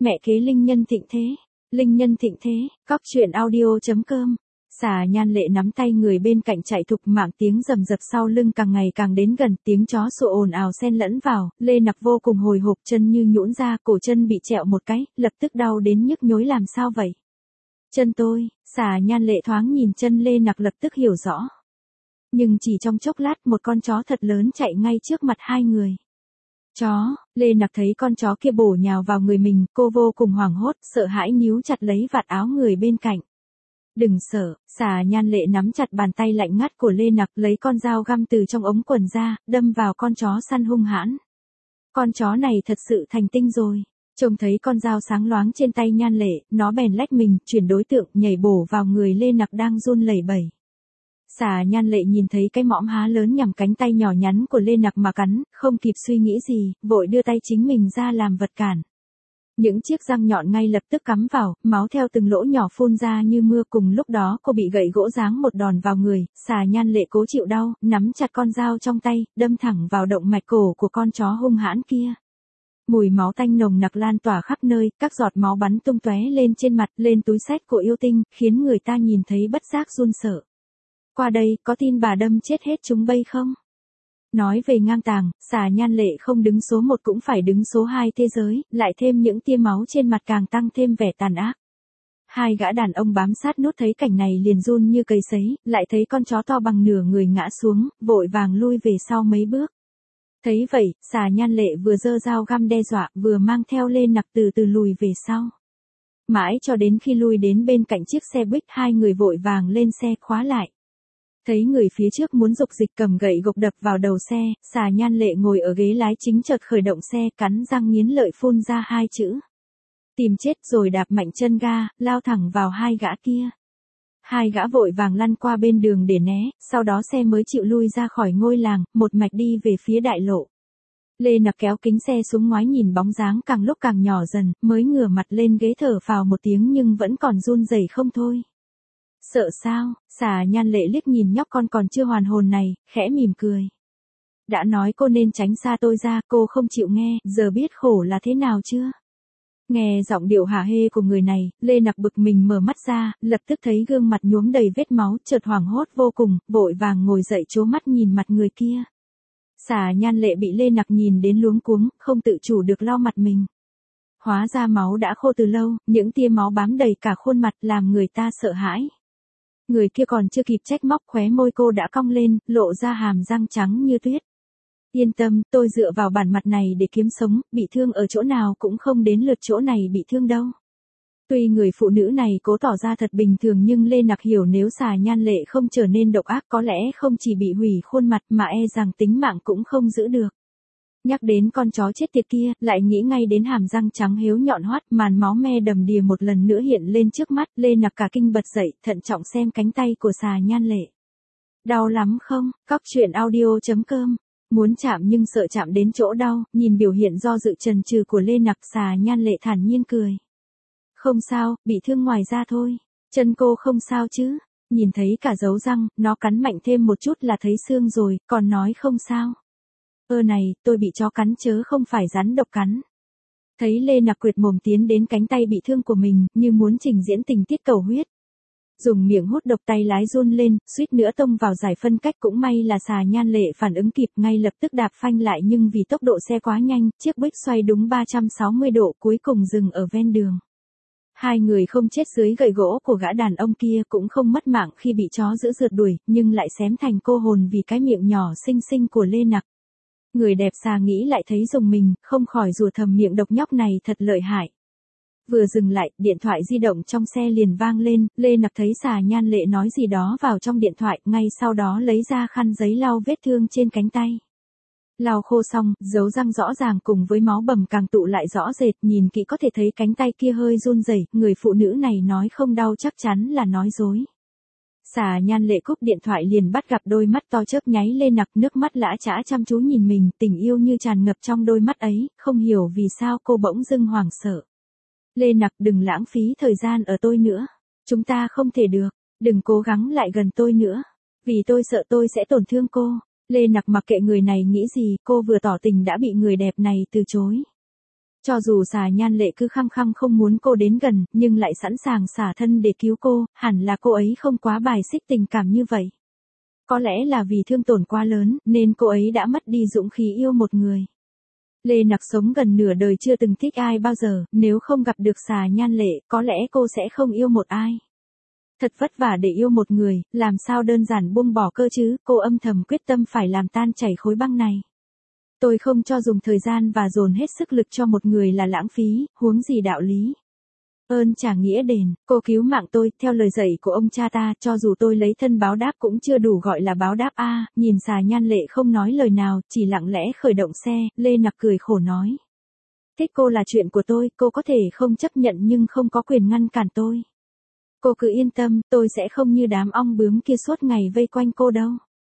Mẹ kế linh nhân thịnh thế. Linh nhân thịnh thế, cóc truyện audio.com. Xà Nhan Lệ nắm tay người bên cạnh chạy thục mạng, tiếng rầm rập sau lưng càng ngày càng đến gần, tiếng chó sủa ồn ào xen lẫn vào, Lê Nặc vô cùng hồi hộp, chân như nhũn ra, cổ chân bị trẹo một cái, lập tức đau đến nhức nhối. Làm sao vậy? Chân tôi. Xà Nhan Lệ thoáng nhìn chân Lê Nặc lập tức hiểu rõ. Nhưng chỉ trong chốc lát một con chó thật lớn chạy ngay trước mặt hai người. Chó. Lê Nặc thấy con chó kia bổ nhào vào người mình, cô vô cùng hoảng hốt, sợ hãi níu chặt lấy vạt áo người bên cạnh. Đừng sợ. Xà Nhan Lệ nắm chặt bàn tay lạnh ngắt của Lê Nặc, lấy con dao găm từ trong ống quần ra, đâm vào con chó săn hung hãn. Con chó này thật sự thành tinh rồi. Trông thấy con dao sáng loáng trên tay Nhan Lệ, nó bèn lách mình, chuyển đối tượng, nhảy bổ vào người Lê Nặc đang run lẩy bẩy. Xà Nhan Lệ nhìn thấy cái mõm há lớn nhằm cánh tay nhỏ nhắn của Lê Nặc mà cắn, không kịp suy nghĩ gì, vội đưa tay chính mình ra làm vật cản. Những chiếc răng nhọn ngay lập tức cắm vào, máu theo từng lỗ nhỏ phun ra như mưa. Cùng lúc đó cô bị gậy gỗ giáng một đòn vào người. Xà Nhan Lệ cố chịu đau, nắm chặt con dao trong tay, đâm thẳng vào động mạch cổ của con chó hung hãn kia. Mùi máu tanh nồng nặc lan tỏa khắp nơi, các giọt máu bắn tung tóe lên trên mặt, lên túi xách của yêu tinh, khiến người ta nhìn thấy bất giác run sợ. Qua đây, có tin bà đâm chết hết chúng bây không? Nói về ngang tàng, Xà Nhan Lệ không đứng số 1 cũng phải đứng số 2 thế giới, lại thêm những tia máu trên mặt càng tăng thêm vẻ tàn ác. Hai gã đàn ông bám sát nút thấy cảnh này liền run như cầy sấy, lại thấy con chó to bằng nửa người ngã xuống, vội vàng lui về sau mấy bước. Thấy vậy, Xà Nhan Lệ vừa giơ dao găm đe dọa, vừa mang theo Lê Nặc từ từ lùi về sau. Mãi cho đến khi lui đến bên cạnh chiếc xe buýt, hai người vội vàng lên xe khóa lại. Thấy người phía trước muốn dục dịch cầm gậy gộc đập vào đầu xe, Xà Nhan Lệ ngồi ở ghế lái chính chợt khởi động xe, cắn răng nghiến lợi phun ra hai chữ: tìm chết, rồi đạp mạnh chân ga, lao thẳng vào hai gã kia. Hai gã vội vàng lăn qua bên đường để né, sau đó xe mới chịu lui ra khỏi ngôi làng, một mạch đi về phía đại lộ. Lê Nặc kéo kính xe xuống ngoái nhìn bóng dáng càng lúc càng nhỏ dần, mới ngửa mặt lên ghế thở phào một tiếng nhưng vẫn còn run rẩy không thôi. Sợ sao? Xà Nhan Lệ liếc nhìn nhóc con còn chưa hoàn hồn này, khẽ mỉm cười. Đã nói cô nên tránh xa tôi ra, cô không chịu nghe, giờ biết khổ là thế nào chưa? Nghe giọng điệu hả hê của người này, Lê Nặc bực mình mở mắt ra, lập tức thấy gương mặt nhuốm đầy vết máu, chợt hoảng hốt vô cùng, vội vàng ngồi dậy trố mắt nhìn mặt người kia. Xà Nhan Lệ bị Lê Nặc nhìn đến luống cuống, không tự chủ được lau mặt mình. Hóa ra máu đã khô từ lâu, những tia máu bám đầy cả khuôn mặt làm người ta sợ hãi. Người kia còn chưa kịp trách móc, khóe môi cô đã cong lên, lộ ra hàm răng trắng như tuyết. Yên tâm, tôi dựa vào bản mặt này để kiếm sống, bị thương ở chỗ nào cũng không đến lượt chỗ này bị thương đâu. Tuy người phụ nữ này cố tỏ ra thật bình thường nhưng Lê Nặc hiểu nếu Xà Nhan Lệ không trở nên độc ác có lẽ không chỉ bị hủy khuôn mặt mà e rằng tính mạng cũng không giữ được. Nhắc đến con chó chết tiệt kia, lại nghĩ ngay đến hàm răng trắng héo nhọn hoắt, màn máu me đầm đìa một lần nữa hiện lên trước mắt. Lê Nặc cả kinh bật dậy, thận trọng xem cánh tay của Xà Nhan Lệ. Đau lắm không? Cóc truyện audio.com. Muốn chạm nhưng sợ chạm đến chỗ đau, nhìn biểu hiện do dự chần chừ của Lê Nặc, Xà Nhan Lệ thản nhiên cười. Không sao, bị thương ngoài da thôi. Chân cô không sao chứ? Nhìn thấy cả dấu răng, nó cắn mạnh thêm một chút là thấy xương rồi, còn nói không sao. Này, tôi bị chó cắn chớ không phải rắn độc cắn. Thấy Lê Nặc quệt mồm tiến đến cánh tay bị thương của mình, như muốn trình diễn tình tiết cầu huyết. Dùng miệng hút độc, tay lái run lên, suýt nữa tông vào giải phân cách. Cũng may là Xà Nhan Lệ phản ứng kịp, ngay lập tức đạp phanh lại nhưng vì tốc độ xe quá nhanh, chiếc buýt xoay đúng 360 độ cuối cùng dừng ở ven đường. Hai người không chết dưới gậy gỗ của gã đàn ông kia, cũng không mất mạng khi bị chó dữ rượt đuổi, nhưng lại xém thành cô hồn vì cái miệng nhỏ xinh xinh của Lê Nặc. Người đẹp Xà nghĩ lại thấy rùng mình, không khỏi rủa thầm miệng độc nhóc này thật lợi hại. Vừa dừng lại, điện thoại di động trong xe liền vang lên, Lê Nặc thấy Xà Nhan Lệ nói gì đó vào trong điện thoại, ngay sau đó lấy ra khăn giấy lau vết thương trên cánh tay. Lau khô xong, dấu răng rõ ràng cùng với máu bầm càng tụ lại rõ rệt, nhìn kỹ có thể thấy cánh tay kia hơi run rẩy, người phụ nữ này nói không đau chắc chắn là nói dối. Xà Nhan Lệ cúp điện thoại liền bắt gặp đôi mắt to chớp nháy Lê Nặc, nước mắt lã chã chăm chú nhìn mình, tình yêu như tràn ngập trong đôi mắt ấy, không hiểu vì sao cô bỗng dưng hoảng sợ. Lê Nặc, đừng lãng phí thời gian ở tôi nữa. Chúng ta không thể được, đừng cố gắng lại gần tôi nữa. Vì tôi sợ tôi sẽ tổn thương cô. Lê Nặc mặc kệ người này nghĩ gì, cô vừa tỏ tình đã bị người đẹp này từ chối. Cho dù xà Nhan Lệ cứ khăng khăng không muốn cô đến gần, nhưng lại sẵn sàng xả thân để cứu cô, hẳn là cô ấy không quá bài xích tình cảm như vậy. Có lẽ là vì thương tổn quá lớn, nên cô ấy đã mất đi dũng khí yêu một người. Lê Nặc sống gần nửa đời chưa từng thích ai bao giờ, nếu không gặp được xà Nhan Lệ, có lẽ cô sẽ không yêu một ai. Thật vất vả để yêu một người, làm sao đơn giản buông bỏ cơ chứ, cô âm thầm quyết tâm phải làm tan chảy khối băng này. Tôi không cho dùng thời gian và dồn hết sức lực cho một người là lãng phí, huống gì đạo lý. Ơn trả nghĩa đền, cô cứu mạng tôi, theo lời dạy của ông cha ta, cho dù tôi lấy thân báo đáp cũng chưa đủ gọi là báo đáp a. Nhìn xà Nhan Lệ không nói lời nào, chỉ lặng lẽ khởi động xe, Lê Nặc cười khổ nói. Thích cô là chuyện của tôi, cô có thể không chấp nhận nhưng không có quyền ngăn cản tôi. Cô cứ yên tâm, tôi sẽ không như đám ong bướm kia suốt ngày vây quanh cô đâu.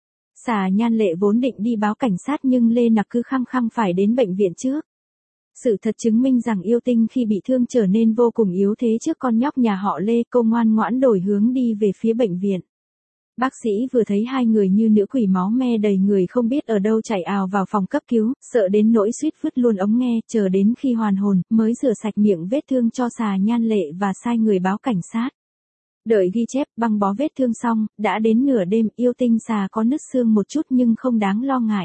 Xà Nhan Lệ vốn định đi báo cảnh sát nhưng Lê Nặc cứ khăng khăng phải đến bệnh viện trước. Sự thật chứng minh rằng Yêu Tinh khi bị thương trở nên vô cùng yếu thế trước con nhóc nhà họ Lê, cô ngoan ngoãn đổi hướng đi về phía bệnh viện. Bác sĩ vừa thấy hai người như nữ quỷ máu me đầy người không biết ở đâu chạy ào vào phòng cấp cứu, sợ đến nỗi suýt vứt luôn ống nghe, chờ đến khi hoàn hồn, mới rửa sạch miệng vết thương cho xà Nhan Lệ và sai người báo cảnh sát. Đợi ghi chép băng bó vết thương xong, đã đến nửa đêm, Yêu Tinh xà có nứt xương một chút nhưng không đáng lo ngại.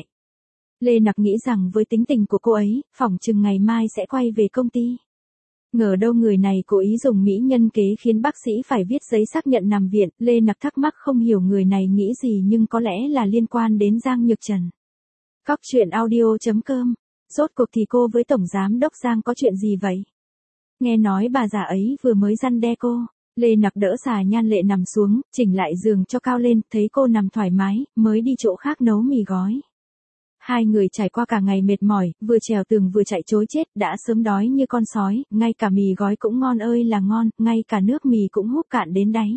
Lê Nặc nghĩ rằng với tính tình của cô ấy, phỏng chừng ngày mai sẽ quay về công ty. Ngờ đâu người này cố ý dùng mỹ nhân kế khiến bác sĩ phải viết giấy xác nhận nằm viện. Lê Nặc thắc mắc không hiểu người này nghĩ gì nhưng có lẽ là liên quan đến Giang Nhược Trần. Cóc truyện audio.com. Rốt cuộc thì cô với Tổng Giám Đốc Giang có chuyện gì vậy? Nghe nói bà già ấy vừa mới răn đe cô. Lê Nặc đỡ xà Nhan Lệ nằm xuống, chỉnh lại giường cho cao lên, thấy cô nằm thoải mái, mới đi chỗ khác nấu mì gói. Hai người trải qua cả ngày mệt mỏi, vừa trèo tường vừa chạy trối chết, đã sớm đói như con sói, ngay cả mì gói cũng ngon ơi là ngon, ngay cả nước mì cũng húp cạn đến đáy.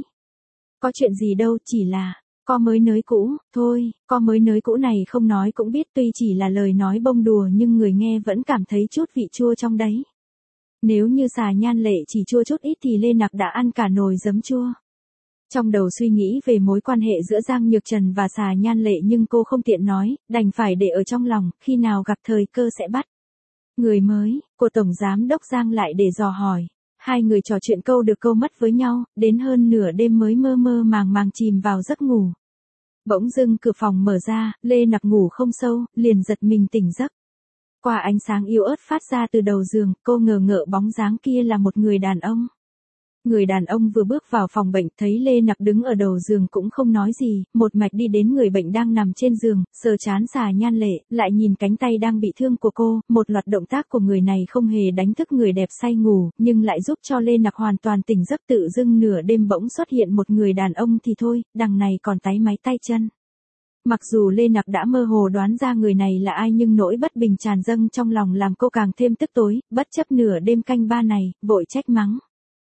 Có chuyện gì đâu, chỉ là, co mới nới cũ, thôi, co mới nới cũ này không nói cũng biết tuy chỉ là lời nói bông đùa nhưng người nghe vẫn cảm thấy chút vị chua trong đấy. Nếu như xà Nhan Lệ chỉ chua chút ít thì Lê Nặc đã ăn cả nồi giấm chua. Trong đầu suy nghĩ về mối quan hệ giữa Giang Nhược Trần và xà Nhan Lệ nhưng cô không tiện nói, đành phải để ở trong lòng, khi nào gặp thời cơ sẽ bắt. Người mới, của Tổng Giám Đốc Giang lại để dò hỏi. Hai người trò chuyện câu được câu mất với nhau, đến hơn nửa đêm mới mơ mơ màng màng chìm vào giấc ngủ. Bỗng dưng cửa phòng mở ra, Lê Nặc ngủ không sâu, liền giật mình tỉnh giấc. Qua ánh sáng yếu ớt phát ra từ đầu giường, cô ngờ ngợ bóng dáng kia là một người đàn ông. Người đàn ông vừa bước vào phòng bệnh, thấy Lê Nặc đứng ở đầu giường cũng không nói gì, một mạch đi đến người bệnh đang nằm trên giường, sờ trán xà Nhan Lệ, lại nhìn cánh tay đang bị thương của cô, một loạt động tác của người này không hề đánh thức người đẹp say ngủ, nhưng lại giúp cho Lê Nặc hoàn toàn tỉnh giấc. Tự dưng nửa đêm bỗng xuất hiện một người đàn ông thì thôi, đằng này còn táy máy tay chân. Mặc dù Lê Nặc đã mơ hồ đoán ra người này là ai nhưng nỗi bất bình tràn dâng trong lòng làm cô càng thêm tức tối, bất chấp nửa đêm canh ba này, vội trách mắng.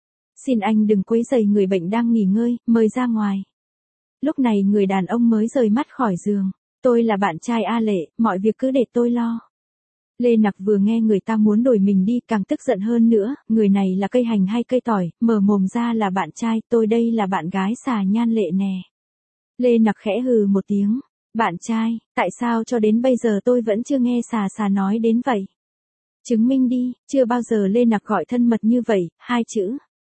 Xin anh đừng quấy rầy người bệnh đang nghỉ ngơi, mời ra ngoài. Lúc này người đàn ông mới rời mắt khỏi giường. Tôi là bạn trai A Lệ, mọi việc cứ để tôi lo. Lê Nặc vừa nghe người ta muốn đuổi mình đi càng tức giận hơn nữa, người này là cây hành hay cây tỏi, mở mồm ra là bạn trai, tôi đây là bạn gái xà Nhan Lệ nè. Lê Nặc khẽ hừ một tiếng. Bạn trai, tại sao cho đến bây giờ tôi vẫn chưa nghe xà nói đến vậy? Chứng minh đi, chưa bao giờ Lê Nặc gọi thân mật như vậy, hai chữ.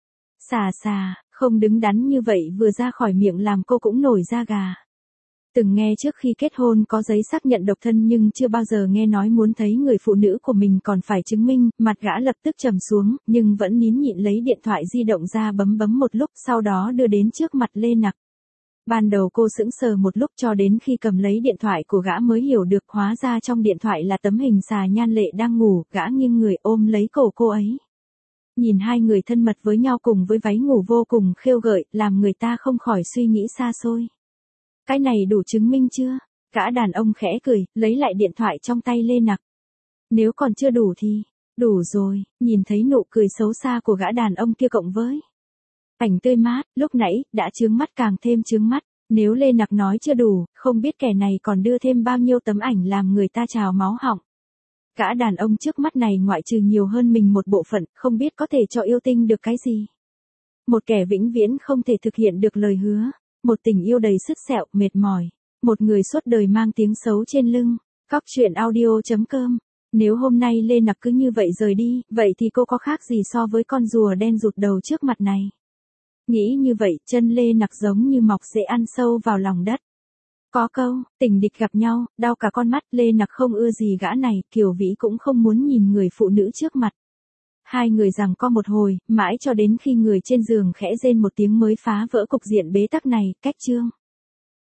Xà, không đứng đắn như vậy vừa ra khỏi miệng làm cô cũng nổi da gà. Từng nghe trước khi kết hôn có giấy xác nhận độc thân nhưng chưa bao giờ nghe nói muốn thấy người phụ nữ của mình còn phải chứng minh, mặt gã lập tức trầm xuống, nhưng vẫn nín nhịn lấy điện thoại di động ra bấm một lúc sau đó đưa đến trước mặt Lê Nặc. Ban đầu cô sững sờ một lúc cho đến khi cầm lấy điện thoại của gã mới hiểu được hóa ra trong điện thoại là tấm hình xà Nhan Lệ đang ngủ, gã nghiêng người ôm lấy cổ cô ấy. Nhìn hai người thân mật với nhau cùng với váy ngủ vô cùng khêu gợi, làm người ta không khỏi suy nghĩ xa xôi. Cái này đủ chứng minh chưa? Gã đàn ông khẽ cười, lấy lại điện thoại trong tay Lê Nặc. Nếu còn chưa đủ thì, đủ rồi, nhìn thấy nụ cười xấu xa của gã đàn ông kia cộng với ảnh tươi mát, lúc nãy, đã chướng mắt càng thêm chướng mắt. Nếu Lê Nặc nói chưa đủ, không biết kẻ này còn đưa thêm bao nhiêu tấm ảnh làm người ta trào máu họng. Gã đàn ông trước mắt này ngoại trừ nhiều hơn mình một bộ phận, không biết có thể cho yêu tinh được cái gì. Một kẻ vĩnh viễn không thể thực hiện được lời hứa. Một tình yêu đầy sứt sẹo, mệt mỏi. Một người suốt đời mang tiếng xấu trên lưng. Cóc truyện audio.com Nếu hôm nay Lê Nặc cứ như vậy rời đi, vậy thì cô có khác gì so với con rùa đen rụt đầu trước mặt này. Nghĩ như vậy, chân Lê Nặc giống như mọc rễ ăn sâu vào lòng đất. Có câu, tình địch gặp nhau, đau cả con mắt, Lê Nặc không ưa gì gã này, Kiều Vĩ cũng không muốn nhìn người phụ nữ trước mặt. Hai người giằng co một hồi, mãi cho đến khi người trên giường khẽ rên một tiếng mới phá vỡ cục diện bế tắc này, cách chương.